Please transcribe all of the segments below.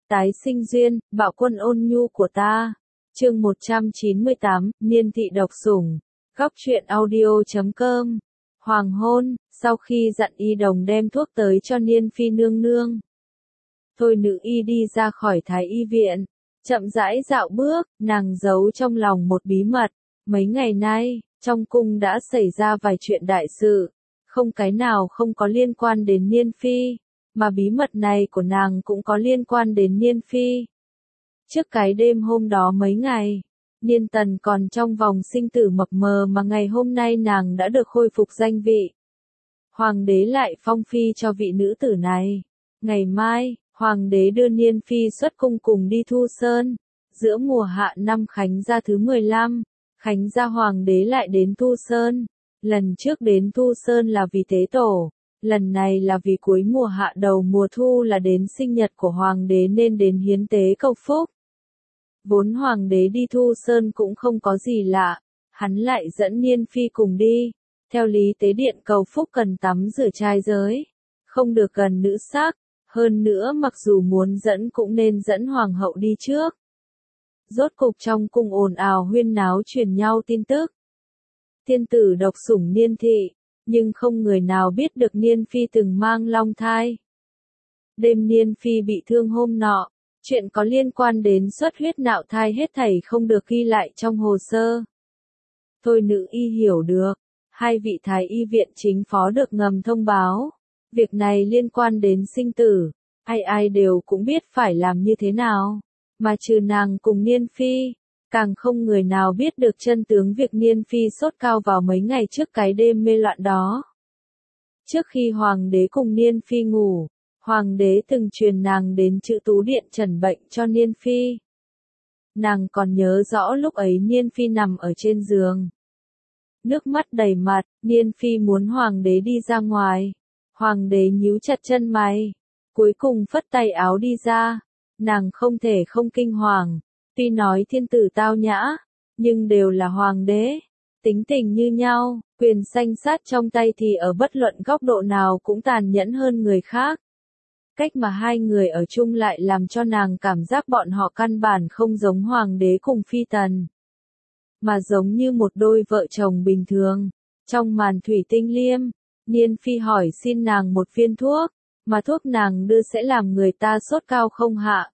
Tái sinh duyên, bạo quân ôn nhu của ta. Chương 198, Niên thị độc sủng. Góc truyện audio.com. Hoàng hôn, sau khi dặn y đồng đem thuốc tới cho Niên phi nương nương. Thôi nữ y đi ra khỏi thái y viện, chậm rãi dạo bước, nàng giấu trong lòng một bí mật. Mấy ngày nay, trong cung đã xảy ra vài chuyện đại sự, không cái nào không có liên quan đến Niên phi, mà bí mật này của nàng cũng có liên quan đến Niên phi. Trước cái đêm hôm đó mấy ngày, Niên Tần còn trong vòng sinh tử mập mờ mà ngày hôm nay nàng đã được khôi phục danh vị. Hoàng đế lại phong phi cho vị nữ tử này. Ngày mai, Hoàng đế đưa Niên phi xuất cung cùng đi Thu Sơn. Giữa mùa hạ năm Khánh Gia thứ 15, Khánh Gia Hoàng đế lại đến Thu Sơn. Lần trước đến Thu Sơn là vì tế tổ, lần này là vì cuối mùa hạ đầu mùa thu là đến sinh nhật của Hoàng đế nên đến hiến tế cầu phúc. Vốn Hoàng đế đi Thu Sơn cũng không có gì lạ, hắn lại dẫn Niên phi cùng đi. Theo lý tế điện cầu phúc cần tắm rửa trai giới, không được gần nữ sắc, hơn nữa mặc dù muốn dẫn cũng nên dẫn Hoàng hậu đi trước. Rốt cục trong cung ồn ào huyên náo truyền nhau tin tức. Thiên tử độc sủng Niên thị, nhưng không người nào biết được Niên phi từng mang long thai. Đêm Niên phi bị thương hôm nọ, chuyện có liên quan đến xuất huyết nạo thai hết thảy không được ghi lại trong hồ sơ. Thôi nữ y hiểu được, hai vị thái y viện chính phó được ngầm thông báo. Việc này liên quan đến sinh tử, ai ai đều cũng biết phải làm như thế nào, mà trừ nàng cùng Niên phi, càng không người nào biết được chân tướng việc Niên phi sốt cao vào mấy ngày trước cái đêm mê loạn đó. Trước khi Hoàng đế cùng Niên phi ngủ, Hoàng đế từng truyền nàng đến Chữ Tú Điện trần bệnh cho Niên phi. Nàng còn nhớ rõ lúc ấy Niên phi nằm ở trên giường, nước mắt đầy mặt, Niên phi muốn Hoàng đế đi ra ngoài. Hoàng đế nhíu chặt chân mày, cuối cùng phất tay áo đi ra. Nàng không thể không kinh hoàng, tuy nói thiên tử tao nhã, nhưng đều là hoàng đế, tính tình như nhau, quyền sanh sát trong tay thì ở bất luận góc độ nào cũng tàn nhẫn hơn người khác. Cách mà hai người ở chung lại làm cho nàng cảm giác bọn họ căn bản không giống hoàng đế cùng phi tần, mà giống như một đôi vợ chồng bình thường. Trong màn thủy tinh liêm, Niên phi hỏi xin nàng một viên thuốc, mà thuốc nàng đưa sẽ làm người ta sốt cao không hạ.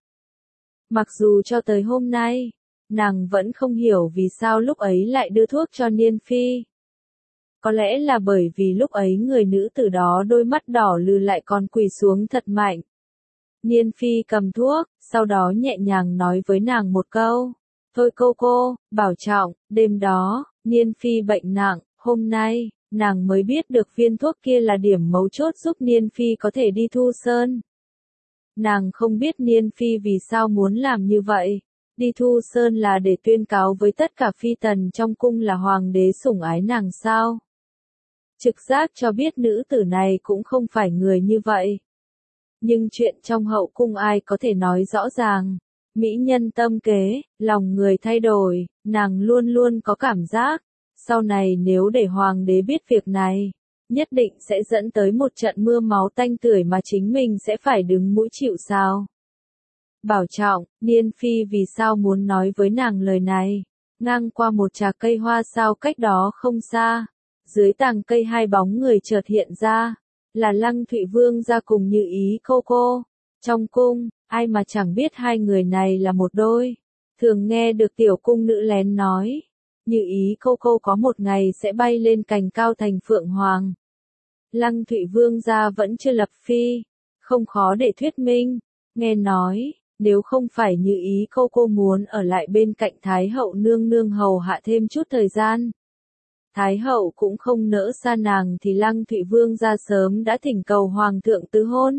Mặc dù cho tới hôm nay, nàng vẫn không hiểu vì sao lúc ấy lại đưa thuốc cho Niên phi. Có lẽ là bởi vì lúc ấy người nữ tử đó đôi mắt đỏ lừ lại còn quỳ xuống thật mạnh. Niên phi cầm thuốc, sau đó nhẹ nhàng nói với nàng một câu. Thôi cô, bảo trọng. Đêm đó, Niên phi bệnh nặng, hôm nay, nàng mới biết được viên thuốc kia là điểm mấu chốt giúp Niên phi có thể đi Thu Sơn. Nàng không biết Niên phi vì sao muốn làm như vậy. Đi Thu Sơn là để tuyên cáo với tất cả phi tần trong cung là hoàng đế sủng ái nàng sao? Trực giác cho biết nữ tử này cũng không phải người như vậy. Nhưng chuyện trong hậu cung ai có thể nói rõ ràng. Mỹ nhân tâm kế, lòng người thay đổi, nàng luôn luôn có cảm giác. Sau này nếu để hoàng đế biết việc này, nhất định sẽ dẫn tới một trận mưa máu tanh tưởi mà chính mình sẽ phải đứng mũi chịu sào. Bảo trọng, Niên phi vì sao muốn nói với nàng lời này. Ngang qua một trà cây hoa sao cách đó không xa, dưới tàng cây hai bóng người chợt hiện ra, là Lăng Thụy Vương ra cùng Như Ý cô. Trong cung, ai mà chẳng biết hai người này là một đôi. Thường nghe được tiểu cung nữ lén nói, Như Ý cô có một ngày sẽ bay lên cành cao thành phượng hoàng. Lăng Thụy Vương gia vẫn chưa lập phi, không khó để thuyết minh. Nghe nói, nếu không phải Như Ý cô muốn ở lại bên cạnh Thái hậu nương nương hầu hạ thêm chút thời gian, Thái hậu cũng không nỡ xa nàng thì Lăng Thụy Vương gia sớm đã thỉnh cầu hoàng thượng tứ hôn.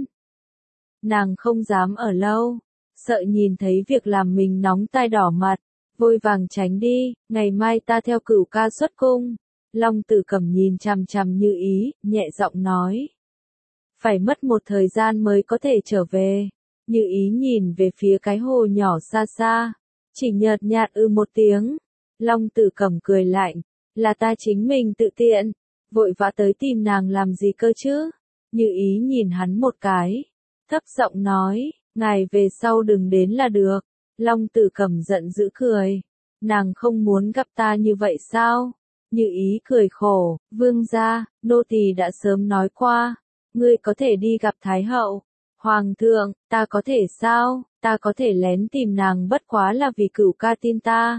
Nàng không dám ở lâu, sợ nhìn thấy việc làm mình nóng tai đỏ mặt, vội vàng tránh đi. Ngày mai ta theo Cửu ca xuất cung. Long Tử Cẩm nhìn chằm chằm Như Ý, nhẹ giọng nói. Phải mất một thời gian mới có thể trở về. Như Ý nhìn về phía cái hồ nhỏ xa xa, chỉ nhợt nhạt một tiếng. Long Tử Cẩm cười lạnh, là ta chính mình tự tiện, vội vã tới tìm nàng làm gì cơ chứ? Như Ý nhìn hắn một cái, thấp giọng nói, ngài về sau đừng đến là được. Long Tử Cẩm giận dữ cười. Nàng không muốn gặp ta như vậy sao? Như Ý cười khổ, vương gia, nô tỳ đã sớm nói qua, ngươi có thể đi gặp Thái hậu. Hoàng thượng, ta có thể sao? Ta có thể lén tìm nàng bất quá là vì Cửu ca tin ta.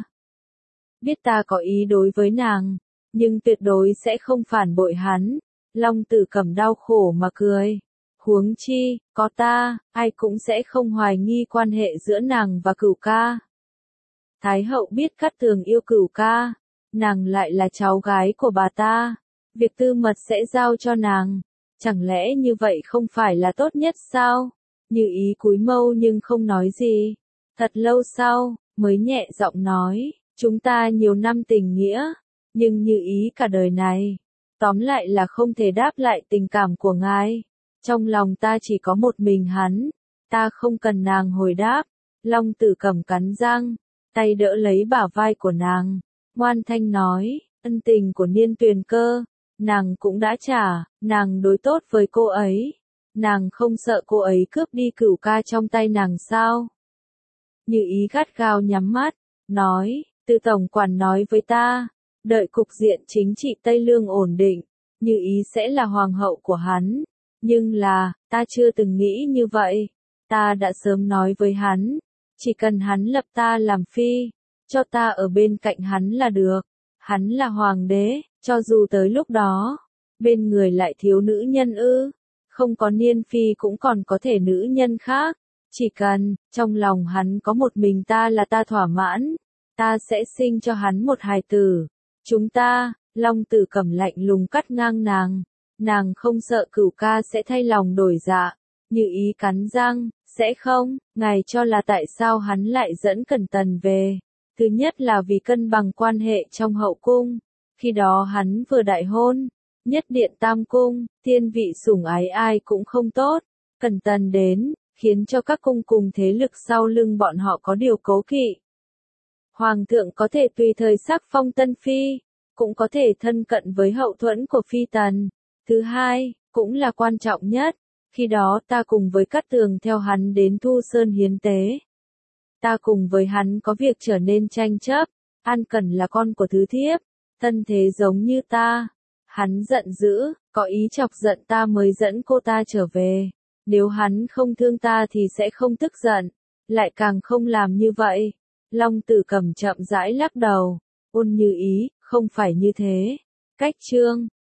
Biết ta có ý đối với nàng, nhưng tuyệt đối sẽ không phản bội hắn. Long Tử Cẩm đau khổ mà cười. Huống chi, có ta, ai cũng sẽ không hoài nghi quan hệ giữa nàng và Cửu ca. Thái hậu biết Cát Tường yêu Cửu ca, nàng lại là cháu gái của bà ta, việc tư mật sẽ giao cho nàng, chẳng lẽ như vậy không phải là tốt nhất sao? Như Ý cúi mâu nhưng không nói gì, thật lâu sau, mới nhẹ giọng nói, chúng ta nhiều năm tình nghĩa, nhưng Như Ý cả đời này, tóm lại là không thể đáp lại tình cảm của ngài, trong lòng ta chỉ có một mình hắn, ta không cần nàng hồi đáp. Long Tử Cẩm cắn răng, tay đỡ lấy bả vai của nàng, ngoan thanh nói, ân tình của Niên Tuyền Cơ, nàng cũng đã trả, nàng đối tốt với cô ấy, nàng không sợ cô ấy cướp đi Cửu ca trong tay nàng sao? Như Ý gắt gao nhắm mắt, nói, Từ tổng quản nói với ta, đợi cục diện chính trị Tây Lương ổn định, Như Ý sẽ là hoàng hậu của hắn, nhưng là, ta chưa từng nghĩ như vậy, ta đã sớm nói với hắn, chỉ cần hắn lập ta làm phi, cho ta ở bên cạnh hắn là được, hắn là hoàng đế, cho dù tới lúc đó, bên người lại thiếu nữ nhân ư, không có Niên phi cũng còn có thể nữ nhân khác, chỉ cần, trong lòng hắn có một mình ta là ta thỏa mãn, ta sẽ sinh cho hắn một hài tử, chúng ta, Long Tử Cẩm lạnh lùng cắt ngang nàng không sợ Cửu ca sẽ thay lòng đổi dạ, Như Ý cắn răng, sẽ không, ngài cho là tại sao hắn lại dẫn Cẩn Tần về, thứ nhất là vì cân bằng quan hệ trong hậu cung, khi đó hắn vừa đại hôn, nhất điện tam cung, thiên vị sủng ái ai cũng không tốt, Cẩn Tần đến, khiến cho các cung cùng thế lực sau lưng bọn họ có điều cố kỵ. Hoàng thượng có thể tùy thời sắc phong tân phi, cũng có thể thân cận với hậu thuẫn của phi tần. Thứ hai, cũng là quan trọng nhất, khi đó ta cùng với Cát Tường theo hắn đến Thu Sơn hiến tế. Ta cùng với hắn có việc trở nên tranh chấp, An Cẩn là con của Thứ Thiếp, thân thế giống như ta. Hắn giận dữ, có ý chọc giận ta mới dẫn cô ta trở về. Nếu hắn không thương ta thì sẽ không tức giận, lại càng không làm như vậy. Long Tử Cẩm chậm rãi lắc đầu, ôn Như Ý, không phải như thế. Cách chương